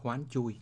khoán chui.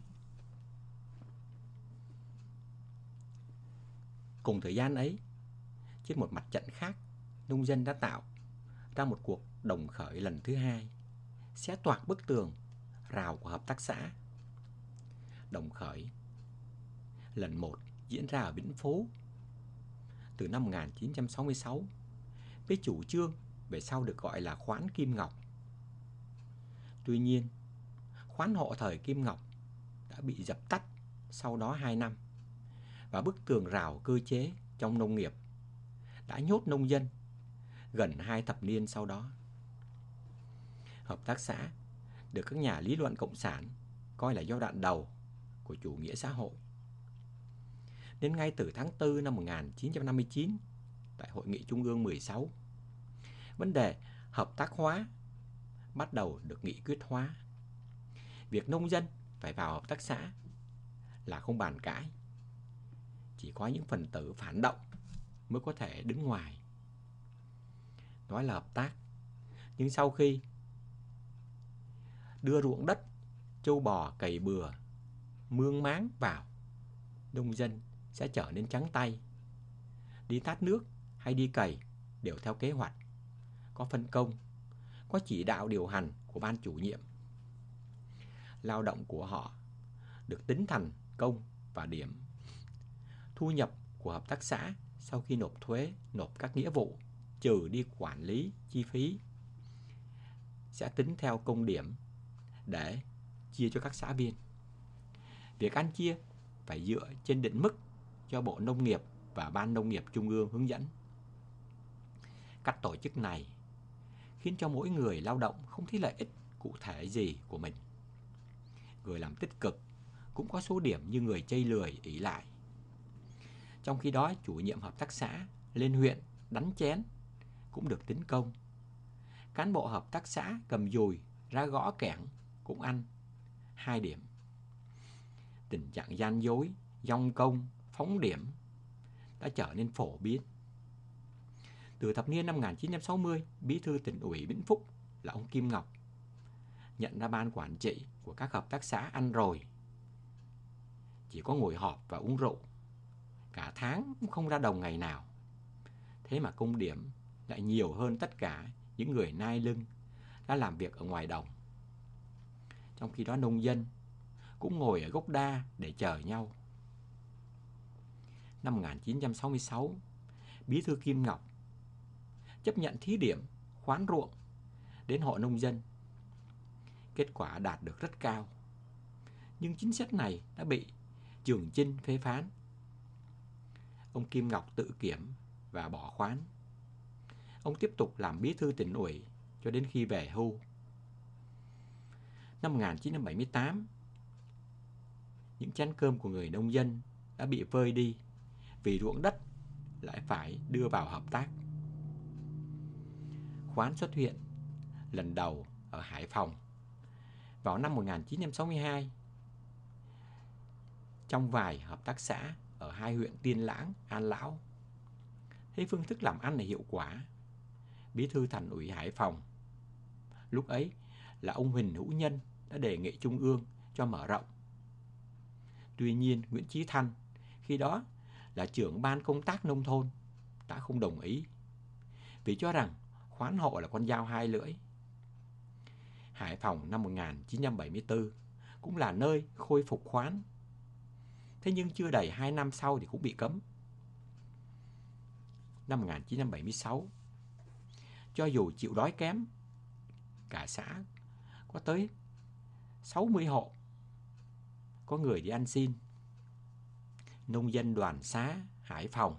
Cùng thời gian ấy, trên một mặt trận khác, nông dân đã tạo ra một cuộc đồng khởi lần thứ hai, xé toạc bức tường rào của hợp tác xã. Đồng khởi lần 1 diễn ra ở Vĩnh Phú từ năm 1966 với chủ trương về sau được gọi là khoán Kim Ngọc. Tuy nhiên, khoán hộ thời Kim Ngọc đã bị dập tắt sau đó 2 năm và bức tường rào cơ chế trong nông nghiệp đã nhốt nông dân gần 2 thập niên sau đó. Hợp tác xã được các nhà lý luận cộng sản coi là giai đoạn đầu của chủ nghĩa xã hội. Nên ngay từ tháng 4 năm 1959, tại Hội nghị Trung ương 16, vấn đề hợp tác hóa bắt đầu được nghị quyết hóa. Việc nông dân phải vào hợp tác xã là không bàn cãi. Chỉ có những phần tử phản động mới có thể đứng ngoài. Nói là hợp tác, nhưng sau khi đưa ruộng đất, trâu bò cày bừa, mương máng vào, nông dân sẽ trở nên trắng tay. Đi tát nước hay đi cày đều theo kế hoạch, có phân công, có chỉ đạo điều hành của ban chủ nhiệm. Lao động của họ được tính thành công và điểm. Thu nhập của hợp tác xã sau khi nộp thuế, nộp các nghĩa vụ, trừ đi quản lý, chi phí, sẽ tính theo công điểm để chia cho các xã viên. Việc ăn chia phải dựa trên định mức do Bộ Nông nghiệp và Ban Nông nghiệp Trung ương hướng dẫn. Cách tổ chức này khiến cho mỗi người lao động không thấy lợi ích cụ thể gì của mình. Người làm tích cực cũng có số điểm như người chây lười ỷ lại. Trong khi đó, chủ nhiệm hợp tác xã lên huyện đánh chén cũng được tính công. Cán bộ hợp tác xã cầm dùi ra gõ kẽng cũng ăn 2 điểm. Tình trạng gian dối, dong công, phóng điểm đã trở nên phổ biến. Từ thập niên năm 1960, Bí thư Tỉnh ủy Vĩnh Phúc là ông Kim Ngọc nhận ra ban quản trị của các hợp tác xã ăn rồi, chỉ có ngồi họp và uống rượu, cả tháng cũng không ra đồng ngày nào. Thế mà công điểm lại nhiều hơn tất cả những người nai lưng đã làm việc ở ngoài đồng. Trong khi đó nông dân cũng ngồi ở gốc đa để chờ nhau. Năm 1966, Bí thư Kim Ngọc chấp nhận thí điểm khoán ruộng đến hộ nông dân. Kết quả đạt được rất cao. Nhưng chính sách này đã bị Trường Chinh phê phán. Ông Kim Ngọc tự kiểm và bỏ khoán. Ông tiếp tục làm bí thư tỉnh ủy cho đến khi về hưu. Năm 1978, những chén cơm của người nông dân đã bị vơi đi vì ruộng đất lại phải đưa vào hợp tác. Khoán xuất hiện lần đầu ở Hải Phòng vào năm 1962 trong vài hợp tác xã ở 2 huyện Tiên Lãng, An Lão. Thấy phương thức làm ăn này hiệu quả, Bí thư Thành ủy Hải Phòng lúc ấy là ông Huỳnh Hữu Nhân đã đề nghị Trung ương cho mở rộng. Tuy nhiên, Nguyễn Chí Thanh khi đó là trưởng ban công tác nông thôn đã không đồng ý, vì cho rằng khoán hộ là con dao hai lưỡi. Hải Phòng năm 1974 cũng là nơi khôi phục khoán. Thế nhưng chưa đầy 2 năm sau thì cũng bị cấm. Năm 1976, cho dù chịu đói kém, cả xã có tới 60 hộ có người đi ăn xin. Nông dân đoàn xá Hải Phòng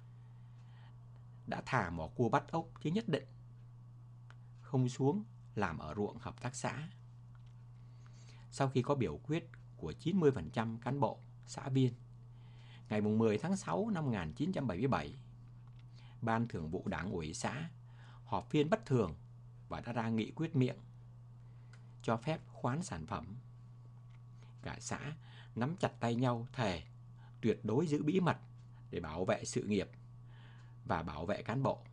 đã thả mỏ cua bắt ốc chứ nhất định không xuống làm ở ruộng hợp tác xã. Sau khi có biểu quyết của 90% cán bộ, xã viên, ngày 10 tháng 6 năm 1977, Ban Thường vụ Đảng ủy xã họp phiên bất thường và đã ra nghị quyết miệng cho phép khoán sản phẩm. Cả xã nắm chặt tay nhau thề tuyệt đối giữ bí mật để bảo vệ sự nghiệp và bảo vệ cán bộ.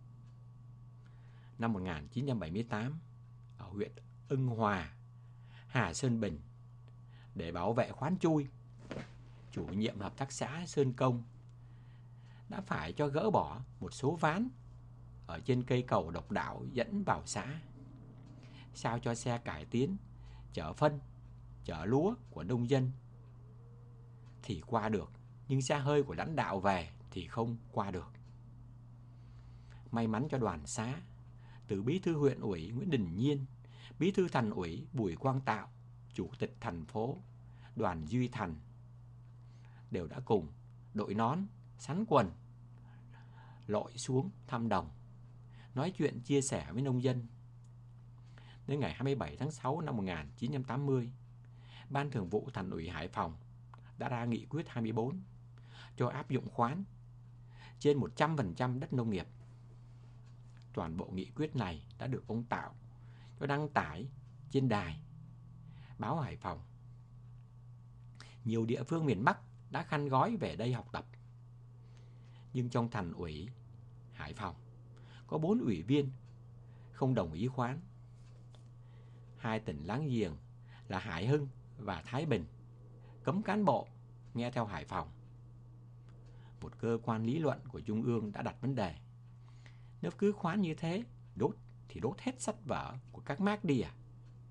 Năm 1978, ở huyện Ưng Hòa, Hà Sơn Bình, Để bảo vệ khoán chui, chủ nhiệm hợp tác xã Sơn Công đã phải cho gỡ bỏ một số ván ở trên cây cầu độc đạo dẫn vào xã, sao cho xe cải tiến chở phân, chở lúa của nông dân thì qua được, nhưng xe hơi của lãnh đạo về thì không qua được. May mắn cho đoàn xã, từ bí thư huyện ủy Nguyễn Đình Nhiên, bí thư thành ủy Bùi Quang Tạo, chủ tịch thành phố Đoàn Duy Thành đều đã cùng đội nón, sắn quần, lội xuống thăm đồng, nói chuyện chia sẻ với nông dân. Đến ngày 27 tháng 6 năm 1980, Ban Thường vụ Thành ủy Hải Phòng đã ra nghị quyết 24 cho áp dụng khoán trên 100% đất nông nghiệp. Toàn bộ nghị quyết này đã được ông Tạo cho đăng tải trên đài báo Hải Phòng. Nhiều địa phương miền Bắc đã khăn gói về đây học tập. Nhưng trong Thành ủy Hải Phòng có 4 ủy viên không đồng ý khoán. 2 tỉnh láng giềng là Hải Hưng và Thái Bình cấm cán bộ nghe theo Hải Phòng. Một cơ quan lý luận của Trung ương đã đặt vấn đề: nếu cứ khoán như thế, đốt thì đốt hết sách vở của các Mác đi à?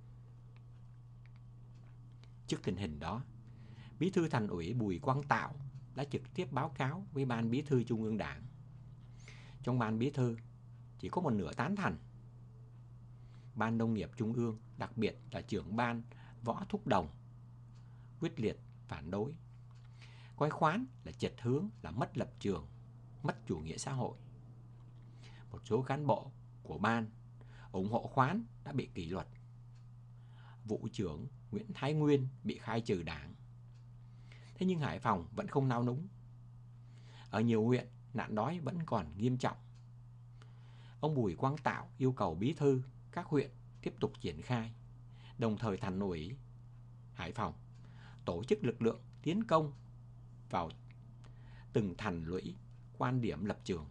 Trước tình hình đó, Bí thư Thành ủy Bùi Quang Tạo đã trực tiếp báo cáo với Ban Bí thư Trung ương Đảng. Trong Ban Bí thư chỉ có một nửa tán thành. Ban Nông nghiệp Trung ương, đặc biệt là trưởng ban Võ Thúc Đồng, quyết liệt phản đối, coi khoán là chệch hướng, là mất lập trường, mất chủ nghĩa xã hội. Một số cán bộ của ban ủng hộ khoán đã bị kỷ luật. Vụ trưởng Nguyễn Thái Nguyên bị khai trừ đảng. Thế nhưng Hải Phòng vẫn không nao núng. Ở nhiều huyện, nạn đói vẫn còn nghiêm trọng. Ông Bùi Quang Tạo yêu cầu bí thư các huyện tiếp tục triển khai, đồng thời Thành ủy Hải Phòng tổ chức lực lượng tiến công vào từng thành lũy, quan điểm lập trường.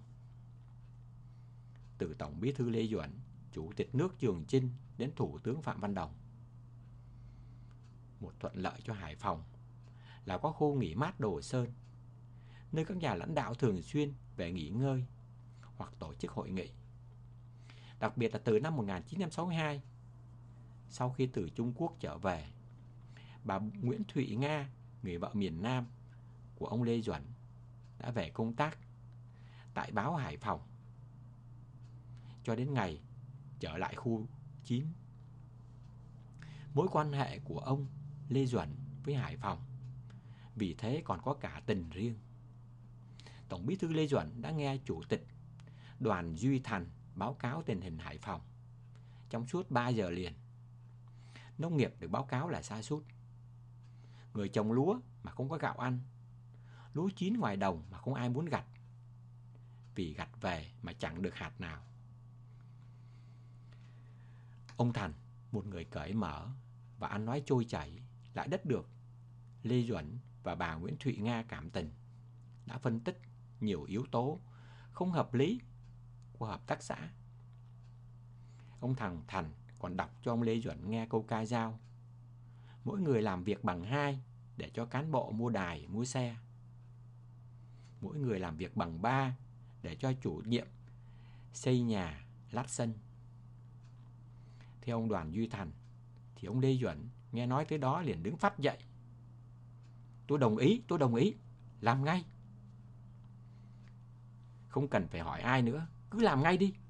Từ Tổng Bí thư Lê Duẩn, Chủ tịch nước Trường Chinh đến Thủ tướng Phạm Văn Đồng. Một thuận lợi cho Hải Phòng là có khu nghỉ mát Đồ Sơn, nơi các nhà lãnh đạo thường xuyên về nghỉ ngơi hoặc tổ chức hội nghị. Đặc biệt là từ năm 1962, sau khi từ Trung Quốc trở về, bà Nguyễn Thụy Nga, người vợ miền Nam của ông Lê Duẩn, đã về công tác tại báo Hải Phòng cho đến ngày trở lại khu 9. Mối quan hệ của ông Lê Duẩn với Hải Phòng vì thế còn có cả tình riêng. Tổng Bí thư Lê Duẩn đã nghe Chủ tịch Đoàn Duy Thành báo cáo tình hình Hải Phòng trong suốt 3 giờ liền. Nông nghiệp được báo cáo là sa sút. Người trồng lúa mà không có gạo ăn, lúa chín ngoài đồng mà không ai muốn gặt, vì gặt về mà chẳng được hạt nào. Ông Thành, một người cởi mở và ăn nói trôi chảy, lại rất được Lê Duẩn và bà Nguyễn Thụy Nga cảm tình, đã phân tích nhiều yếu tố không hợp lý của hợp tác xã. Ông Thành còn đọc cho ông Lê Duẩn nghe câu ca dao: mỗi người làm việc bằng 2 để cho cán bộ mua đài, mua xe. Mỗi người làm việc bằng 3 để cho chủ nhiệm xây nhà, lát sân. Theo ông Đoàn Duy Thành thì ông Lê Duẩn nghe nói tới đó liền đứng phắt dậy: tôi đồng ý, làm ngay. Không cần phải hỏi ai nữa, cứ làm ngay đi.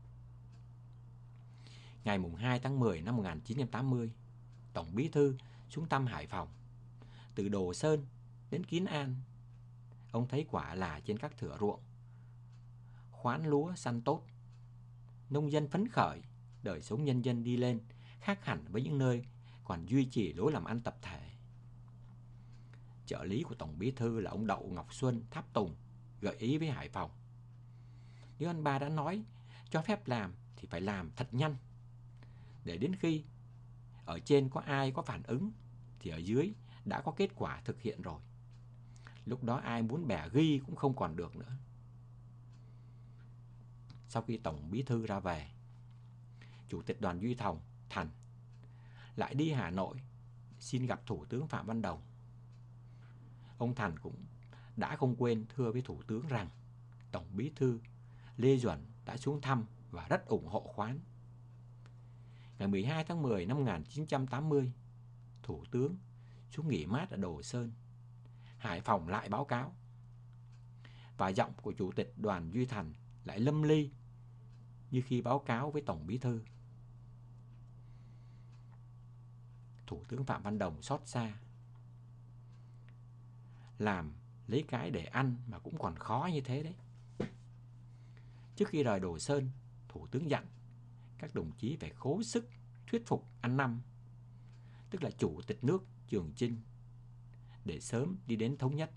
Ngày 2 tháng 10 năm 1980, Tổng Bí thư xuống thăm Hải Phòng. Từ Đồ Sơn đến Kiến An, ông thấy quả là trên các thửa ruộng khoán lúa săn tốt, nông dân phấn khởi, đời sống nhân dân đi lên, khác hẳn với những nơi còn duy trì lối làm ăn tập thể. Trợ lý của Tổng Bí thư là ông Đậu Ngọc Xuân Tháp Tùng gợi ý với Hải Phòng: nếu anh ba đã nói cho phép làm thì phải làm thật nhanh, để đến khi ở trên có ai có phản ứng thì ở dưới đã có kết quả thực hiện rồi. Lúc đó ai muốn bẻ ghi cũng không còn được nữa. Sau khi Tổng Bí thư ra về, Chủ tịch Đoàn Duy Thành lại đi Hà Nội xin gặp Thủ tướng Phạm Văn Đồng. Ông Thành cũng đã không quên thưa với Thủ tướng rằng Tổng Bí thư Lê Duẩn đã xuống thăm và rất ủng hộ khoán. Ngày 12 tháng 10 năm 1980, Thủ tướng xuống nghỉ mát ở Đồ Sơn. Hải Phòng lại báo cáo, và giọng của Chủ tịch Đoàn Duy Thành lại lâm ly như khi báo cáo với Tổng Bí thư. Thủ tướng Phạm Văn Đồng xót xa. Làm lấy cái để ăn mà cũng còn khó như thế đấy. Trước khi rời Đồ Sơn, Thủ tướng dặn các đồng chí phải cố sức thuyết phục An Năm, tức là Chủ tịch nước Trường Chinh, để sớm đi đến thống nhất.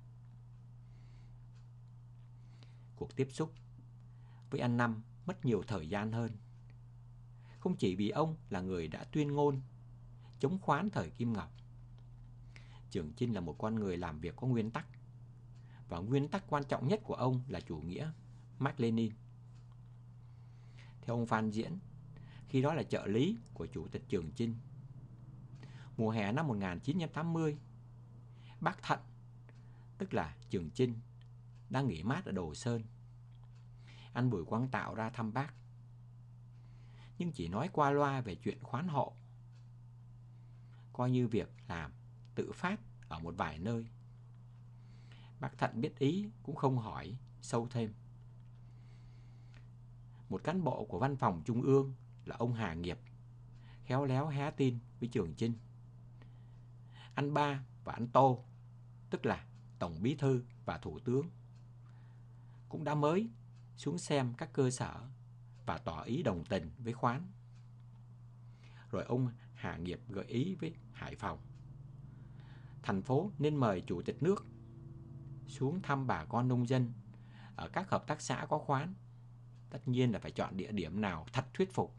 Cuộc tiếp xúc với An Năm mất nhiều thời gian hơn. Không chỉ vì ông là người đã tuyên ngôn chống khoán thời Kim Ngọc. Trường Chinh là một con người làm việc có nguyên tắc, và nguyên tắc quan trọng nhất của ông là chủ nghĩa Mác Lênin. Theo ông Phan Diễn, khi đó là trợ lý của Chủ tịch Trường Chinh, mùa hè năm 1980, bác Thận, tức là Trường Chinh, đang nghỉ mát ở Đồ Sơn. Anh Bùi Quang Tạo ra thăm bác, nhưng chỉ nói qua loa về chuyện khoán hộ, coi như việc làm tự phát ở một vài nơi. Bác Thận biết ý cũng không hỏi sâu thêm. Một cán bộ của Văn phòng Trung ương là ông Hà Nghiệp khéo léo hé tin với Trường Chinh. Anh Ba và anh Tô, tức là Tổng Bí thư và Thủ tướng, cũng đã mới xuống xem các cơ sở và tỏ ý đồng tình với khoán. Rồi ông Hà Nghiệp gợi ý với Hải Phòng, thành phố nên mời Chủ tịch nước xuống thăm bà con nông dân ở các hợp tác xã có khoán. Tất nhiên là phải chọn địa điểm nào thật thuyết phục.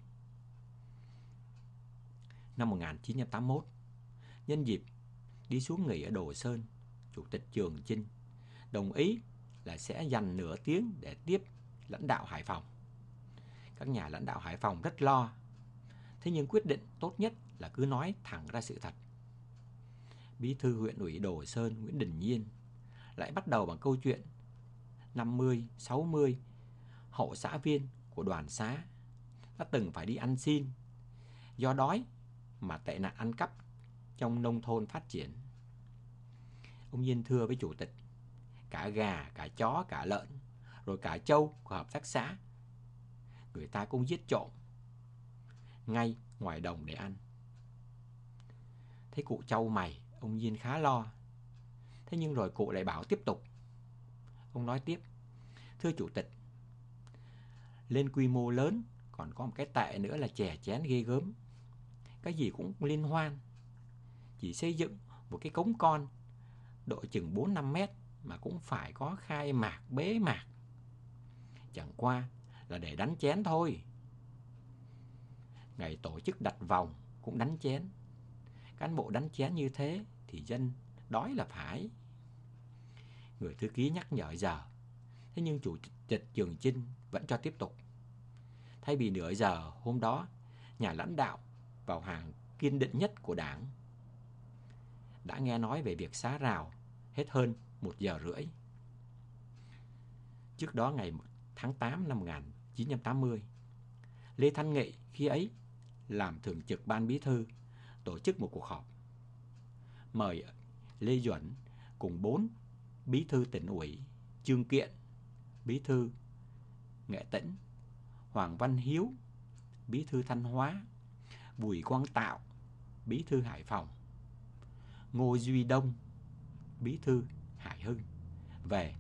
Năm 1981, nhân dịp đi xuống nghỉ ở Đồ Sơn, Chủ tịch Trường Chinh đồng ý là sẽ dành nửa tiếng để tiếp lãnh đạo Hải Phòng. Các nhà lãnh đạo Hải Phòng rất lo. Thế nhưng quyết định tốt nhất là cứ nói thẳng ra sự thật. Bí thư huyện ủy Đồ Sơn Nguyễn Đình Nhiên lại bắt đầu bằng câu chuyện 50, 60 hậu xã viên của đoàn xã đã từng phải đi ăn xin do đói mà tệ nạn ăn cắp trong nông thôn phát triển. Ông Nhiên thưa với Chủ tịch, cả gà, cả chó, cả lợn, rồi cả trâu của hợp tác xã, người ta cũng giết trộm ngay ngoài đồng để ăn. Thấy cụ trâu mày, ông Nhiên khá lo. Thế nhưng rồi cụ lại bảo tiếp tục. Ông nói tiếp, thưa Chủ tịch, lên quy mô lớn còn có một cái tệ nữa là chè chén ghê gớm. Cái gì cũng liên hoan. Chỉ xây dựng một cái cống con độ chừng 4-5 mét mà cũng phải có khai mạc, bế mạc. Chẳng qua là để đánh chén thôi. Ngày tổ chức đặt vòng cũng đánh chén. Cán bộ đánh chén như thế thì dân đói là phải. Người thư ký nhắc nhở giờ. Thế nhưng Chủ tịch Trường Chinh vẫn cho tiếp tục. Thay vì nửa giờ hôm đó, nhà lãnh đạo vào hàng kiên định nhất của Đảng đã nghe nói về việc xá rào hết hơn 1 giờ rưỡi. Trước đó ngày tháng 8 năm 1980, Lê Thanh Nghị khi ấy làm thường trực ban bí thư tổ chức một cuộc họp. Mời Lê Duẩn cùng 4 bí thư tỉnh ủy, Trương Kiện, bí thư Nghệ Tĩnh, Hoàng Văn Hiếu, bí thư Thanh Hóa, Bùi Quang Tạo, bí thư Hải Phòng, Ngô Duy Đông, bí thư Hải Hưng về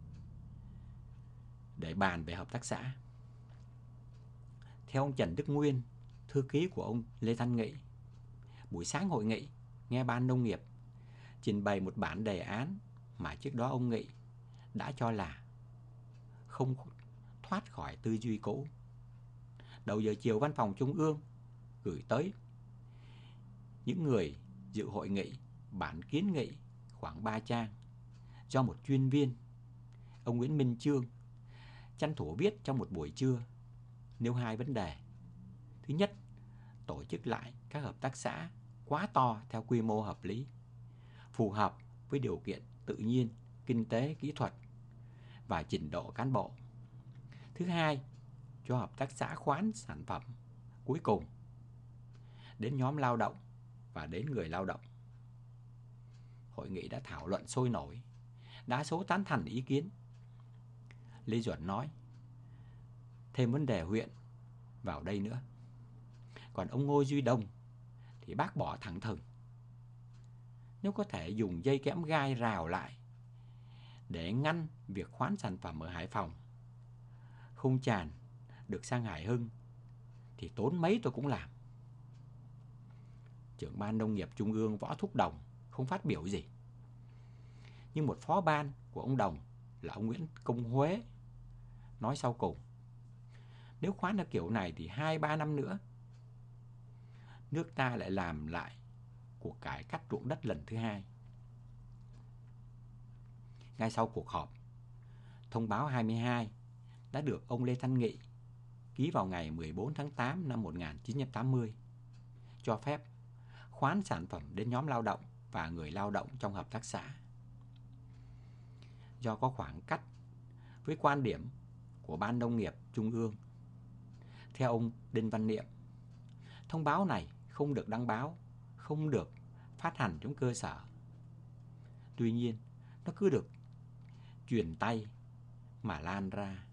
để bàn về hợp tác xã. Theo ông Trần Đức Nguyên, thư ký của ông Lê Thanh Nghị, buổi sáng hội nghị nghe ban nông nghiệp trình bày một bản đề án mà trước đó ông Nghị đã cho là không thoát khỏi tư duy cũ. Đầu giờ chiều Văn phòng Trung ương gửi tới những người dự hội nghị bản kiến nghị khoảng 3 trang do một chuyên viên, ông Nguyễn Minh Chương, tranh thủ viết trong một buổi trưa, nêu 2 vấn đề. Thứ nhất, tổ chức lại các hợp tác xã quá to theo quy mô hợp lý, phù hợp với điều kiện tự nhiên, kinh tế, kỹ thuật và trình độ cán bộ. Thứ hai, cho hợp tác xã khoán sản phẩm. Cuối cùng, đến nhóm lao động và đến người lao động. Hội nghị đã thảo luận sôi nổi, đa số tán thành ý kiến. Lê Duẩn nói, thêm vấn đề huyện vào đây nữa. Còn ông Ngô Duy Đông thì bác bỏ thẳng thừng. Nếu có thể dùng dây kẽm gai rào lại để ngăn việc khoán sản phẩm ở Hải Phòng, không tràn được sang Hải Hưng, thì tốn mấy tôi cũng làm. Trưởng ban nông nghiệp Trung ương Võ Thúc Đồng không phát biểu gì. Nhưng một phó ban của ông Đồng là ông Nguyễn Công Huế nói sau cùng, nếu khoán theo kiểu này thì 2-3 năm nữa, nước ta lại làm lại cuộc cải cách ruộng đất lần thứ hai. Ngay sau cuộc họp, thông báo 22 đã được ông Lê Thanh Nghị ký vào ngày 14 tháng 8 năm 1980, cho phép khoán sản phẩm đến nhóm lao động và người lao động trong hợp tác xã. Do có khoảng cách với quan điểm của Ban Nông nghiệp Trung ương, theo ông Đinh Văn Niệm, thông báo này không được đăng báo, không được phát hành trong cơ sở. Tuy nhiên, nó cứ được truyền tay mà lan ra.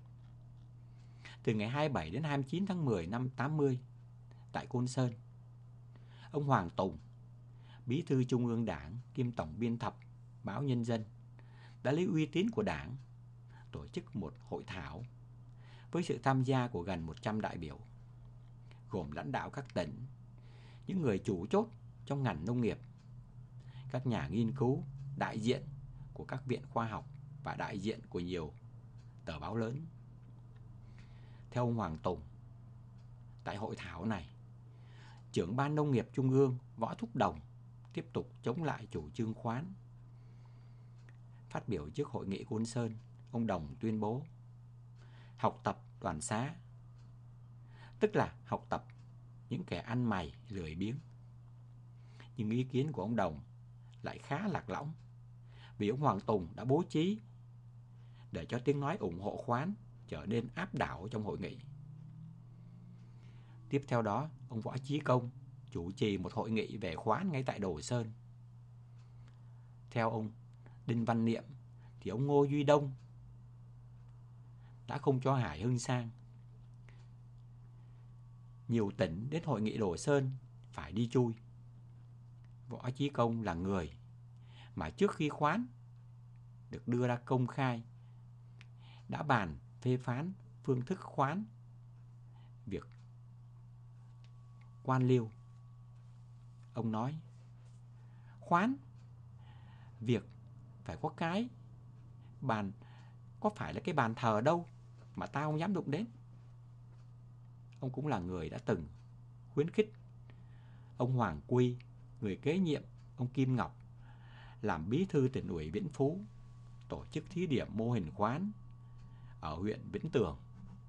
Từ ngày 27 đến 29 tháng 10 năm 80, tại Côn Sơn, ông Hoàng Tùng, Bí thư Trung ương Đảng kiêm tổng biên tập báo Nhân dân, đã lấy uy tín của Đảng tổ chức một hội thảo với sự tham gia của gần 100 đại biểu, gồm lãnh đạo các tỉnh, những người chủ chốt trong ngành nông nghiệp, các nhà nghiên cứu, đại diện của các viện khoa học và đại diện của nhiều tờ báo lớn. Theo ông Hoàng Tùng, tại hội thảo này, trưởng ban nông nghiệp Trung ương Võ Thúc Đồng tiếp tục chống lại chủ trương khoán. Phát biểu trước hội nghị Côn Sơn, ông Đồng tuyên bố học tập đoàn xá, tức là học tập những kẻ ăn mày lười biếng. Nhưng ý kiến của ông Đồng lại khá lạc lõng, vì ông Hoàng Tùng đã bố trí để cho tiếng nói ủng hộ khoán trở nên áp đảo trong hội nghị. Tiếp theo đó, ông Võ Chí Công chủ trì một hội nghị về khoán ngay tại Đồ Sơn. Theo ông Đinh Văn Niệm thì ông Ngô Duy Đông đã không cho Hải Hưng sang. Nhiều tỉnh đến hội nghị Đồ Sơn phải đi chui. Võ Chí Công là người mà trước khi khoán được đưa ra công khai đã bàn phê phán phương thức khoán việc quan liêu. Ông nói, khoán việc phải có cái bàn, có phải là cái bàn thờ đâu mà tao không dám đụng đến. Ông cũng là người đã từng khuyến khích ông Hoàng Quy, người kế nhiệm ông Kim Ngọc, làm bí thư tỉnh ủy Vĩnh Phú, tổ chức thí điểm mô hình khoán ở huyện Vĩnh Tường.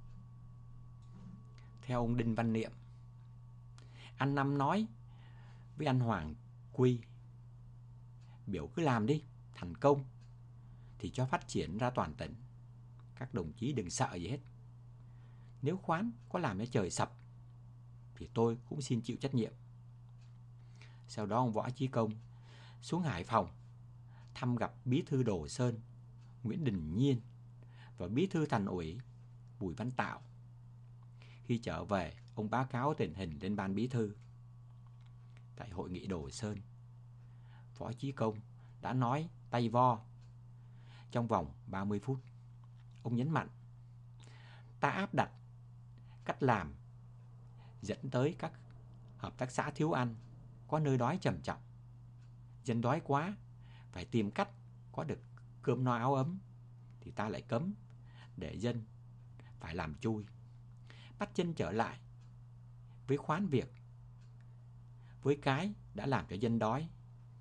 Theo ông Đinh Văn Niệm, anh Năm nói với anh Hoàng Quy, biểu cứ làm đi, thành công thì cho phát triển ra toàn tỉnh. Các đồng chí đừng sợ gì hết. Nếu khoán có làm cho trời sập thì tôi cũng xin chịu trách nhiệm. Sau đó ông Võ Chí Công xuống Hải Phòng thăm gặp bí thư Đồ Sơn Nguyễn Đình Nhiên và bí thư thành ủy Bùi Văn Tạo. Khi trở về, ông báo cáo tình hình lên ban bí thư. Tại hội nghị Đồ Sơn, Võ Chí Công đã nói tay vo trong vòng 30 phút. Ông nhấn mạnh, ta áp đặt cách làm dẫn tới các hợp tác xã thiếu ăn, có nơi đói trầm trọng. Dân đói quá, phải tìm cách có được cơm no áo ấm, thì ta lại cấm để dân phải làm chui, bắt chân trở lại với khoán việc, với cái đã làm cho dân đói.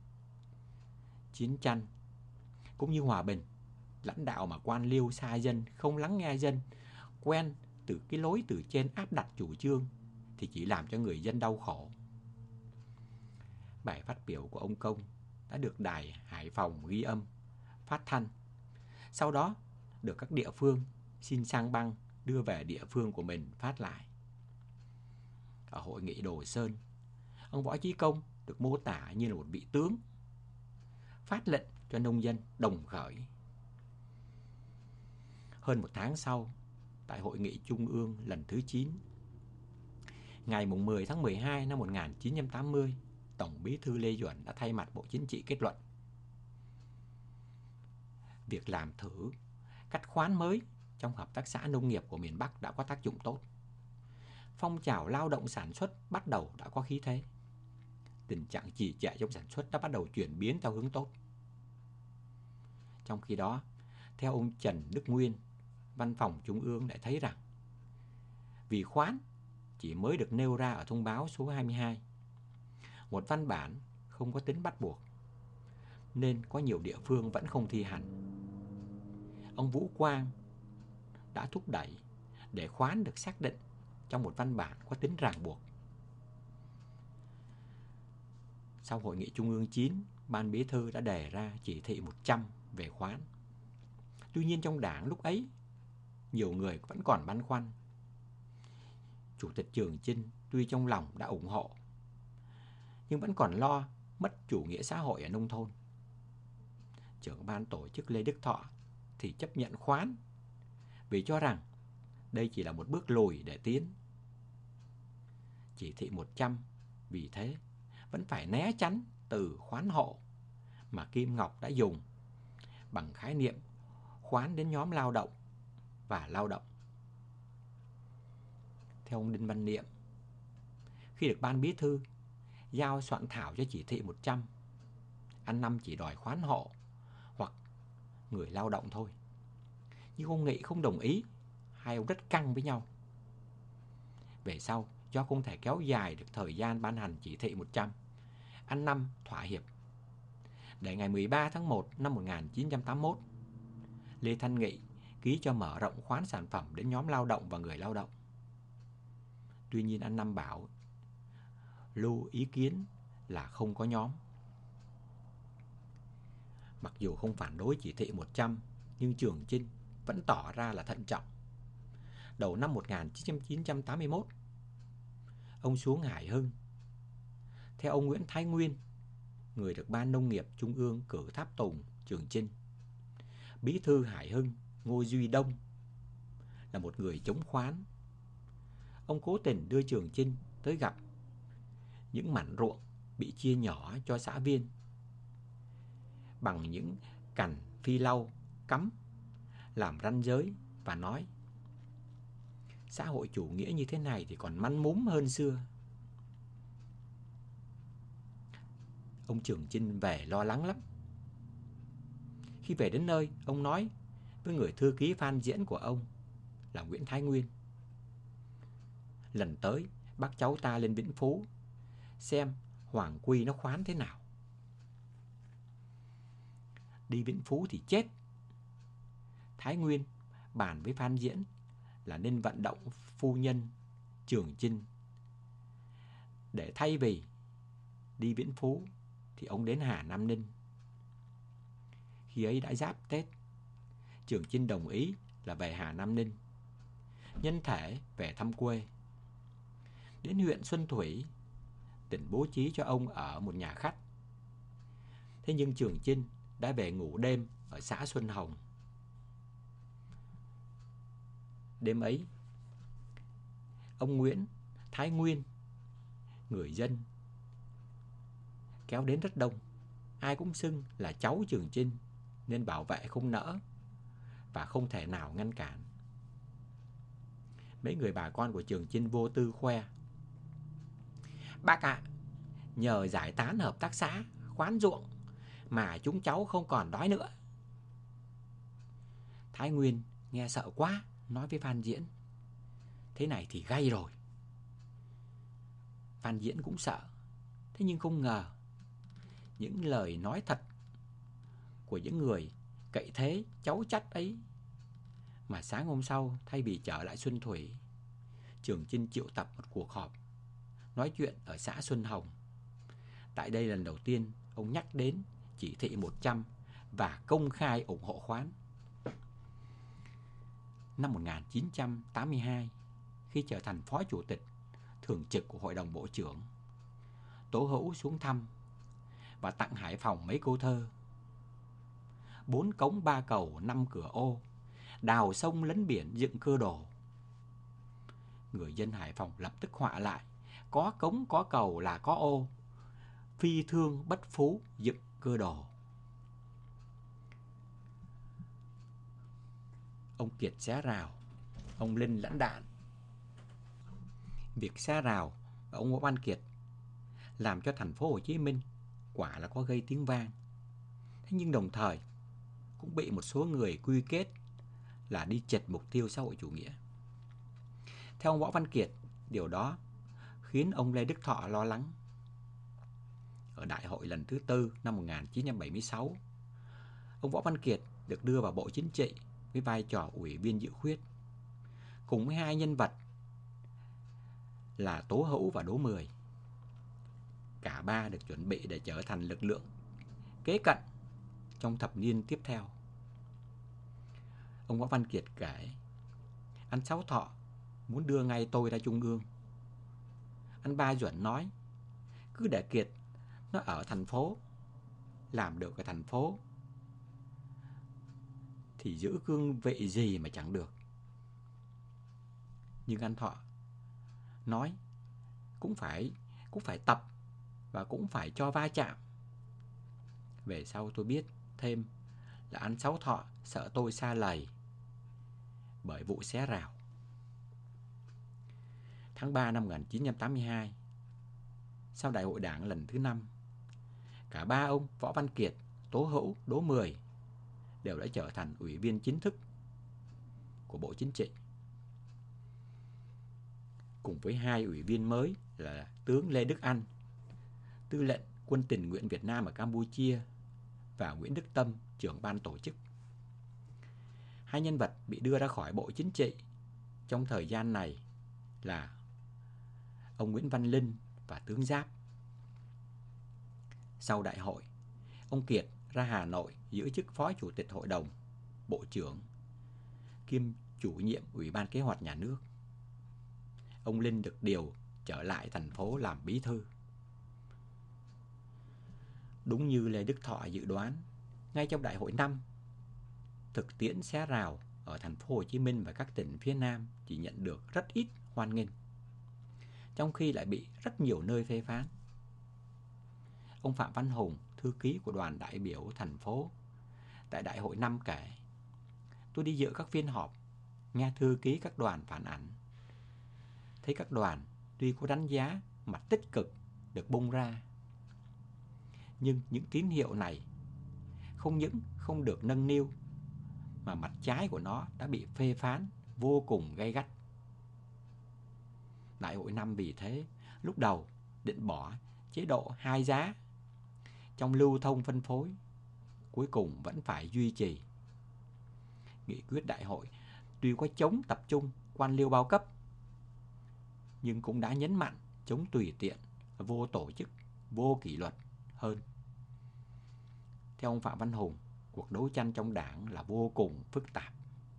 Chiến tranh cũng như hòa bình, lãnh đạo mà quan liêu xa dân, không lắng nghe dân, quen từ cái lối từ trên áp đặt chủ trương thì chỉ làm cho người dân đau khổ. bài phát biểu của ông Công đã được đài Hải Phòng ghi âm, phát thanh. Sau đó được các địa phương xin sang băng đưa về địa phương của mình phát lại. Ở hội nghị Đồ Sơn, ông Võ Chí Công được mô tả như là một vị tướng phát lệnh cho nông dân đồng khởi. Hơn một tháng sau, tại hội nghị Trung ương lần thứ 9, ngày 10 tháng 12 năm 1980, Tổng Bí thư Lê Duẩn đã thay mặt Bộ Chính trị kết luận: việc làm thử cắt khoán mới trong hợp tác xã nông nghiệp của miền Bắc đã có tác dụng tốt. Phong trào lao động sản xuất bắt đầu đã có khí thế. Tình trạng trì trệ trong sản xuất đã bắt đầu chuyển biến theo hướng tốt. Trong khi đó, theo ông Trần Đức Nguyên, Văn phòng Trung ương lại thấy rằng vì khoán chỉ mới được nêu ra ở thông báo số 22, một văn bản không có tính bắt buộc, nên có nhiều địa phương vẫn không thi hành. Ông Vũ Quang đã thúc đẩy để khoán được xác định trong một văn bản có tính ràng buộc. Sau hội nghị Trung ương 9, Ban Bí thư đã đề ra chỉ thị 100 về khoán. Tuy nhiên trong đảng lúc ấy, nhiều người vẫn còn băn khoăn. Chủ tịch Trường Chinh tuy trong lòng đã ủng hộ, nhưng vẫn còn lo mất chủ nghĩa xã hội ở nông thôn. Trưởng ban tổ chức Lê Đức Thọ thì chấp nhận khoán vì cho rằng đây chỉ là một bước lùi để tiến. Chỉ thị 100 vì thế vẫn phải né tránh từ khoán hộ mà Kim Ngọc đã dùng bằng khái niệm khoán đến nhóm lao động và lao động. Theo ông Đinh Văn Niệm, khi được Ban Bí thư giao soạn thảo cho chỉ thị 100, An Năm chỉ đòi khoán hộ hoặc người lao động thôi. Nhưng ông Nghị không đồng ý, hai ông rất căng với nhau. Về sau, do không thể kéo dài được thời gian ban hành chỉ thị 100, An Năm thỏa hiệp. Để ngày 13 tháng 1 năm 1981, Lê Thanh Nghị ký cho mở rộng khoán sản phẩm đến nhóm lao động và người lao động. Tuy nhiên An Năm bảo lưu ý kiến là không có nhóm. Mặc dù không phản đối chỉ thị 100, nhưng Trường Chinh vẫn tỏ ra là thận trọng. Đầu năm 1981, ông xuống Hải Hưng. Theo ông Nguyễn Thái Nguyên, người được Ban Nông nghiệp Trung ương cử tháp tùng Trường Chinh, Bí thư Hải Hưng Ngô Duy Đông là một người chống khoán. Ông cố tình đưa Trường Chinh tới gặp những mảnh ruộng bị chia nhỏ cho xã viên bằng những cành phi lau cắm làm ranh giới và nói: xã hội chủ nghĩa như thế này thì còn manh mún hơn xưa. Ông Trường Chinh về lo lắng lắm. Khi về đến nơi, ông nói với người thư ký phan diễn của ông là Nguyễn Thái Nguyên: lần tới bác cháu ta lên Vĩnh Phú xem Hoàng Quy nó khoán thế nào. Đi Vĩnh Phú thì chết. Thái Nguyên bàn với Phan Diễn là nên vận động phu nhân Trường Chinh để thay vì đi Vĩnh Phú thì ông đến Hà Nam Ninh. Khi ấy đã giáp Tết, Trường Chinh đồng ý là về Hà Nam Ninh, nhân thể về thăm quê. Đến huyện Xuân Thủy, tỉnh bố trí cho ông ở một nhà khách. Thế nhưng Trường Chinh đã về ngủ đêm ở xã Xuân Hồng. Đêm ấy, ông Nguyễn Thái Nguyên, người dân kéo đến rất đông. Ai cũng xưng là cháu Trường Chinh nên bảo vệ không nỡ và không thể nào ngăn cản. Mấy người bà con của Trường Chinh vô tư khoe: bác ạ, nhờ giải tán hợp tác xã, khoán ruộng mà chúng cháu không còn đói nữa. Thái Nguyên nghe sợ quá, nói với Phan Diễn: thế này thì gay rồi. Phan Diễn cũng sợ. Thế nhưng không ngờ những lời nói thật của những người cậy thế cháu chắt ấy mà sáng hôm sau, thay vì trở lại Xuân Thủy, Trường Chinh triệu tập một cuộc họp nói chuyện ở xã Xuân Hồng, Tại đây lần đầu tiên ông nhắc đến chỉ thị 100 và công khai ủng hộ khoán. Năm 1982, khi trở thành phó chủ tịch thường trực của Hội đồng Bộ trưởng, Tố Hữu xuống thăm và tặng Hải Phòng mấy câu thơ: 4 cống 3 cầu 5 cửa ô, đào sông lấn biển dựng cơ đồ. Người dân Hải Phòng lập tức họa lại: có cống có cầu là có ô, phi thương bất phú dựng cơ đồ. Ông Kiệt xé rào, ông Linh lãnh đạn. Việc xé rào và ông Võ Văn Kiệt làm cho thành phố Hồ Chí Minh quả là có gây tiếng vang. Thế nhưng đồng thời cũng bị một số người quy kết là đi chệch mục tiêu xã hội chủ nghĩa. Theo ông Võ Văn Kiệt, điều đó khiến ông Lê Đức Thọ lo lắng. Ở đại hội lần thứ 4 năm 1976, ông Võ Văn Kiệt được đưa vào Bộ Chính trị với vai trò ủy viên dự khuyết, cùng với hai nhân vật là Tố Hữu và Đỗ Mười. Cả ba được chuẩn bị để trở thành lực lượng kế cận trong thập niên tiếp theo. Ông Võ Văn Kiệt kể: anh Sáu Thọ muốn đưa ngay tôi ra Trung ương. Anh Ba Duẩn nói: cứ để Kiệt nó ở thành phố, làm được ở thành phố thì giữ cương vị gì mà chẳng được. Nhưng anh Thọ nói cũng phải tập và cũng phải cho va chạm. Về sau tôi biết thêm là anh Sáu Thọ sợ tôi xa lầy bởi vụ xé rào. Tháng 3 năm 1982, sau đại hội đảng lần thứ 5, cả ba ông Võ Văn Kiệt, Tố Hữu, Đỗ Mười đều đã trở thành ủy viên chính thức của Bộ Chính trị, cùng với hai ủy viên mới là tướng Lê Đức Anh, tư lệnh Quân tình nguyện Việt Nam ở Campuchia, và Nguyễn Đức Tâm, trưởng ban tổ chức. Hai nhân vật bị đưa ra khỏi Bộ Chính trị trong thời gian này là ông Nguyễn Văn Linh và tướng Giáp. Sau đại hội, ông Kiệt ra Hà Nội giữ chức phó chủ tịch Hội đồng Bộ trưởng kiêm chủ nhiệm Ủy ban Kế hoạch Nhà nước. Ông Linh được điều trở lại thành phố làm bí thư. Đúng như Lê Đức Thọ dự đoán, ngay trong đại hội 5, thực tiễn xé rào ở thành phố Hồ Chí Minh và các tỉnh phía Nam chỉ nhận được rất ít hoan nghênh, trong khi lại bị rất nhiều nơi phê phán. Ông Phạm Văn Hùng, thư ký của đoàn đại biểu thành phố tại đại hội 5 kể: tôi đi dự các phiên họp, nghe thư ký các đoàn phản ảnh, thấy các đoàn tuy có đánh giá mặt tích cực được bung ra, nhưng những tín hiệu này không những không được nâng niu mà mặt trái của nó đã bị phê phán vô cùng gay gắt. Đại hội 5 vì thế lúc đầu định bỏ chế độ 2 giá trong lưu thông phân phối, cuối cùng vẫn phải duy trì. Nghị quyết đại hội tuy có chống tập trung quan liêu bao cấp, nhưng cũng đã nhấn mạnh chống tùy tiện, vô tổ chức, vô kỷ luật hơn. Theo ông Phạm Văn Hùng, cuộc đấu tranh trong đảng là vô cùng phức tạp.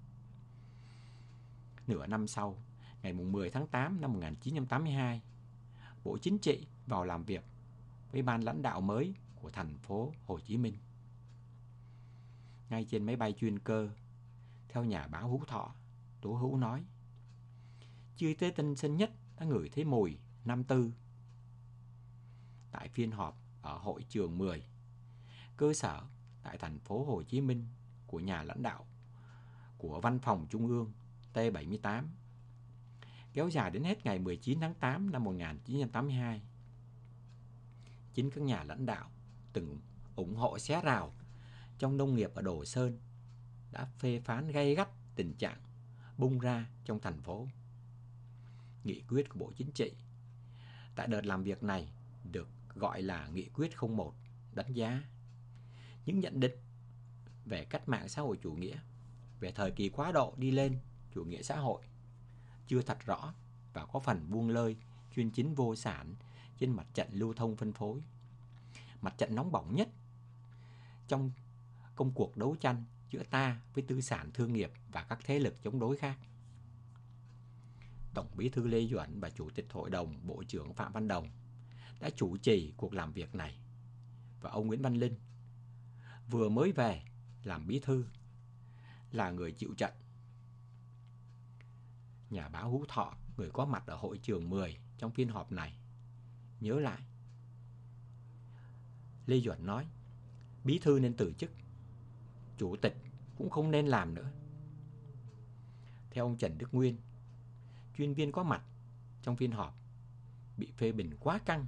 Nửa năm sau, ngày 10 tháng 8 năm 1982, Bộ Chính trị vào làm việc với ban lãnh đạo mới của thành phố Hồ Chí Minh. Ngay trên máy bay chuyên cơ, theo nhà báo Hữu Thọ, Tố Hữu nói: chưa tới Tân Sơn Nhất đã ngửi thấy mùi năm tư. Tại phiên họp ở hội trường 10, cơ sở tại thành phố Hồ Chí Minh của nhà lãnh đạo của Văn phòng Trung ương T78 kéo dài đến hết ngày 19 tháng 8 năm 1982. Chính các nhà lãnh đạo từng ủng hộ xé rào trong nông nghiệp ở Đồ Sơn đã phê phán gay gắt tình trạng bung ra trong thành phố. Nghị quyết của Bộ Chính trị tại đợt làm việc này được gọi là Nghị quyết 01 đánh giá những nhận định về cách mạng xã hội chủ nghĩa, về thời kỳ quá độ đi lên chủ nghĩa xã hội chưa thật rõ và có phần buông lơi chuyên chính vô sản trên mặt trận lưu thông phân phối. mặt trận nóng bỏng nhất trong công cuộc đấu tranh giữa ta với tư sản thương nghiệp và các thế lực chống đối khác. Tổng Bí thư Lê Duẩn và Chủ tịch Hội đồng Bộ trưởng Phạm Văn Đồng đã chủ trì cuộc làm việc này, và ông Nguyễn Văn Linh vừa mới về làm bí thư là người chịu trận. Nhà báo Hữu Thọ, người có mặt ở hội trường 10 trong phiên họp này, nhớ lại. Lê Duẩn nói, bí thư nên từ chức, chủ tịch cũng không nên làm nữa. Theo ông Trần Đức Nguyên, chuyên viên có mặt trong phiên họp, bị phê bình quá căng.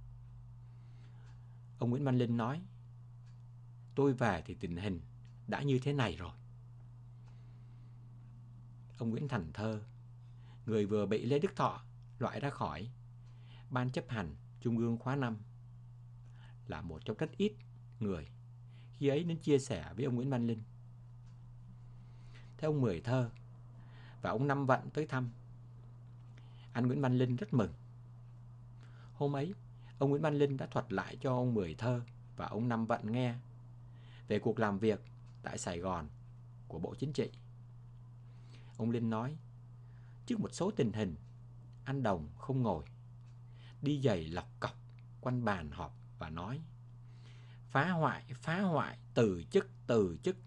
Ông Nguyễn Văn Linh nói, tôi về thì tình hình đã như thế này rồi. Ông Nguyễn Thành Thơ, người vừa bị Lê Đức Thọ loại ra khỏi Ban chấp hành Trung ương khóa 5, là một trong rất ít người khi ấy đến chia sẻ với ông Nguyễn Văn Linh. Theo ông Mười Thơ và ông Năm Vận tới thăm, anh Nguyễn Văn Linh rất mừng. Hôm ấy, ông Nguyễn Văn Linh đã thuật lại cho ông Mười Thơ và ông Năm Vận nghe về cuộc làm việc tại Sài Gòn của Bộ Chính trị. Ông Linh nói, trước một số tình hình, anh Đồng không ngồi, đi giày lọc cọc quanh bàn họp và nói, phá hoại, từ chức.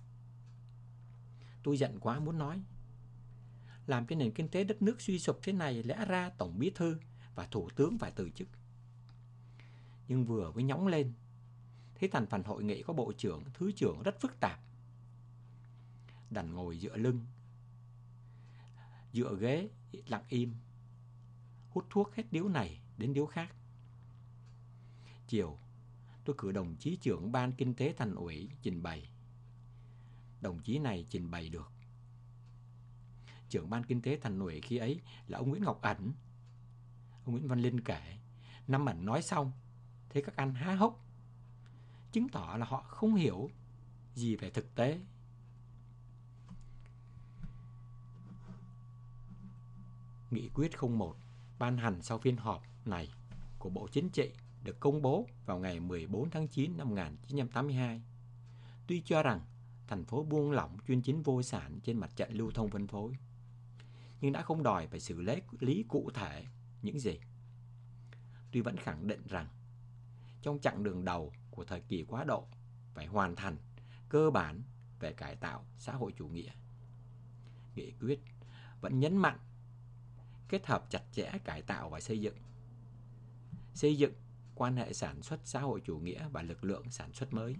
Tôi giận quá muốn nói, làm cho nền kinh tế đất nước suy sụp thế này, lẽ ra Tổng Bí thư và Thủ tướng phải từ chức. Nhưng vừa mới nhóng lên, thấy thành phần hội nghị có bộ trưởng, thứ trưởng rất phức tạp. Đành ngồi dựa ghế lặng im, hút thuốc hết điếu này đến điếu khác. Chiều, tôi cử đồng chí trưởng Ban Kinh tế Thành ủy trình bày. Đồng chí này trình bày được. Trưởng Ban Kinh tế Thành ủy khi ấy là ông Nguyễn Ngọc Ẩn. Ông Nguyễn Văn Linh kể, Năm Ẩn nói xong, thấy các anh há hốc, chứng tỏ là họ không hiểu gì về thực tế. Nghị quyết 01 ban hành sau phiên họp này của Bộ Chính trị được công bố vào ngày 14 tháng 9 năm 1982. Tuy cho rằng thành phố buông lỏng chuyên chính vô sản trên mặt trận lưu thông phân phối, nhưng đã không đòi phải xử lý cụ thể những gì. Tuy vẫn khẳng định rằng trong chặng đường đầu của thời kỳ quá độ phải hoàn thành cơ bản về cải tạo xã hội chủ nghĩa. Nghị quyết vẫn nhấn mạnh kết hợp chặt chẽ cải tạo và xây dựng quan hệ sản xuất xã hội chủ nghĩa và lực lượng sản xuất mới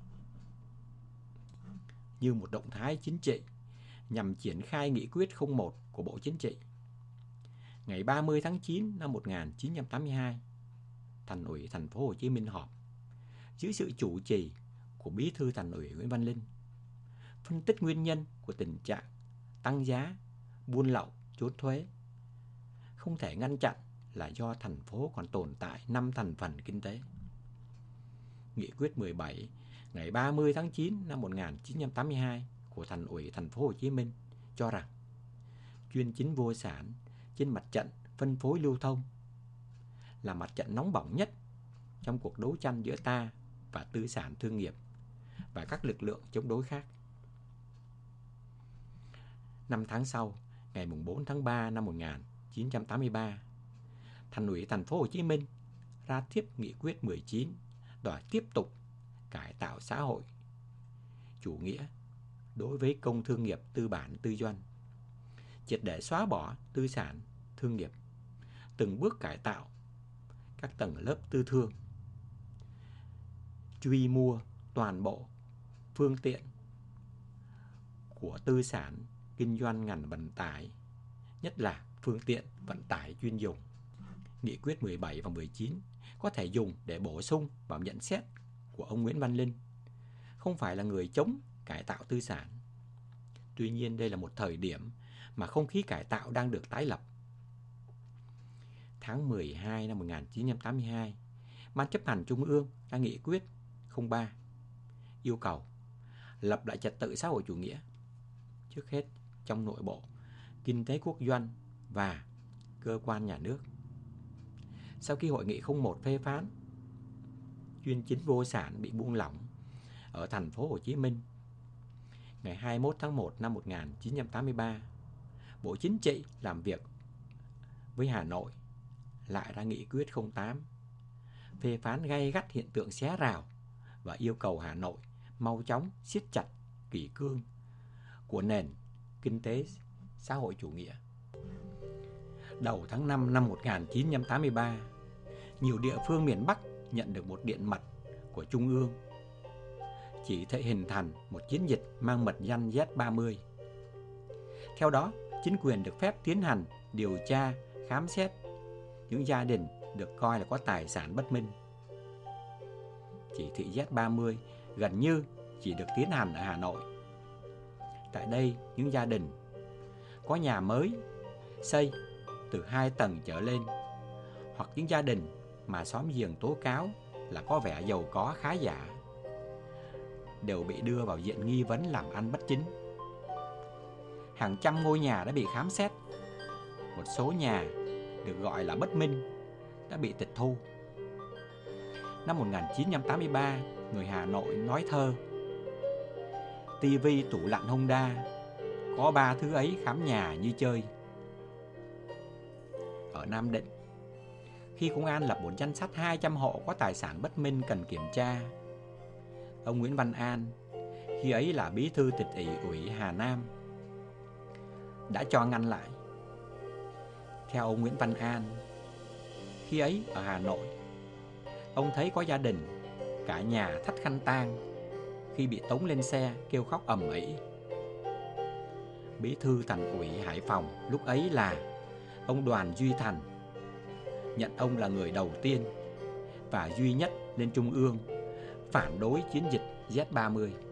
như một động thái chính trị nhằm triển khai nghị quyết 01 của Bộ Chính trị. Ngày 30 tháng 9 năm 1982, Thành ủy Thành phố Hồ Chí Minh họp dưới sự chủ trì của Bí thư Thành ủy Nguyễn Văn Linh, phân tích nguyên nhân của tình trạng tăng giá, buôn lậu, trốn thuế. Không thể ngăn chặn là do thành phố còn tồn tại 5 thành phần kinh tế. Nghị quyết 17 ngày 30 tháng 9 năm 1982 của Thành ủy Thành phố Hồ Chí Minh cho rằng chuyên chính vô sản trên mặt trận phân phối lưu thông là mặt trận nóng bỏng nhất trong cuộc đấu tranh giữa ta và tư sản thương nghiệp và các lực lượng chống đối khác. 5 tháng sau, ngày 4 tháng 3 năm 1983, Thành ủy Thành phố Hồ Chí Minh ra tiếp nghị quyết 19 đòi tiếp tục cải tạo xã hội chủ nghĩa đối với công thương nghiệp tư bản tư doanh, triệt để xóa bỏ tư sản thương nghiệp, từng bước cải tạo các tầng lớp tư thương, truy mua toàn bộ phương tiện của tư sản kinh doanh ngành vận tải, nhất là phương tiện vận tải chuyên dùng. Nghị quyết 17 và 19 có thể dùng để bổ sung vào nhận xét của ông Nguyễn Văn Linh, không phải là người chống cải tạo tư sản. Tuy nhiên đây là một thời điểm mà không khí cải tạo đang được tái lập. Tháng 12 năm 1982, Ban chấp hành Trung ương ra nghị quyết 03 yêu cầu lập lại trật tự xã hội chủ nghĩa, trước hết trong nội bộ, kinh tế quốc doanh và cơ quan nhà nước. Sau khi hội nghị 01 phê phán chuyên chính vô sản bị buông lỏng ở thành phố Hồ Chí Minh. Ngày 21 tháng 1 năm 1983, Bộ Chính trị làm việc với Hà Nội lại ra nghị quyết 08 phê phán gay gắt hiện tượng xé rào và yêu cầu Hà Nội mau chóng siết chặt kỷ cương của nền kinh tế xã hội chủ nghĩa. Đầu tháng 5 năm 1983, nhiều địa phương miền Bắc nhận được một điện mật của Trung ương chỉ thị hình thành một chiến dịch mang mật danh Z30. Theo đó, chính quyền được phép tiến hành điều tra, khám xét những gia đình được coi là có tài sản bất minh. Chỉ thị Z30 gần như chỉ được tiến hành ở Hà Nội. Tại đây, những gia đình có nhà mới xây từ 2 tầng trở lên, hoặc những gia đình mà xóm giềng tố cáo là có vẻ giàu có khá giả, đều bị đưa vào diện nghi vấn làm ăn bất chính. Hàng trăm ngôi nhà đã bị khám xét. Một số nhà được gọi là bất minh đã bị tịch thu. Năm 1983, người Hà Nội nói thơ: tivi, tủ lạnh Honda, có 3 thứ ấy khám nhà như chơi. Ở Nam Định, khi công an lập một danh sách 200 hộ có tài sản bất minh cần kiểm tra, ông Nguyễn Văn An, khi ấy là bí thư Tỉnh ủy Hà Nam, đã cho ngăn lại. Theo ông Nguyễn Văn An, khi ấy ở Hà Nội, ông thấy có gia đình cả nhà thắt khăn tang khi bị tống lên xe kêu khóc ầm ĩ. Bí thư Thành ủy Hải Phòng lúc ấy là ông Đoàn Duy Thành nhận ông là người đầu tiên và duy nhất lên Trung ương phản đối chiến dịch Z30.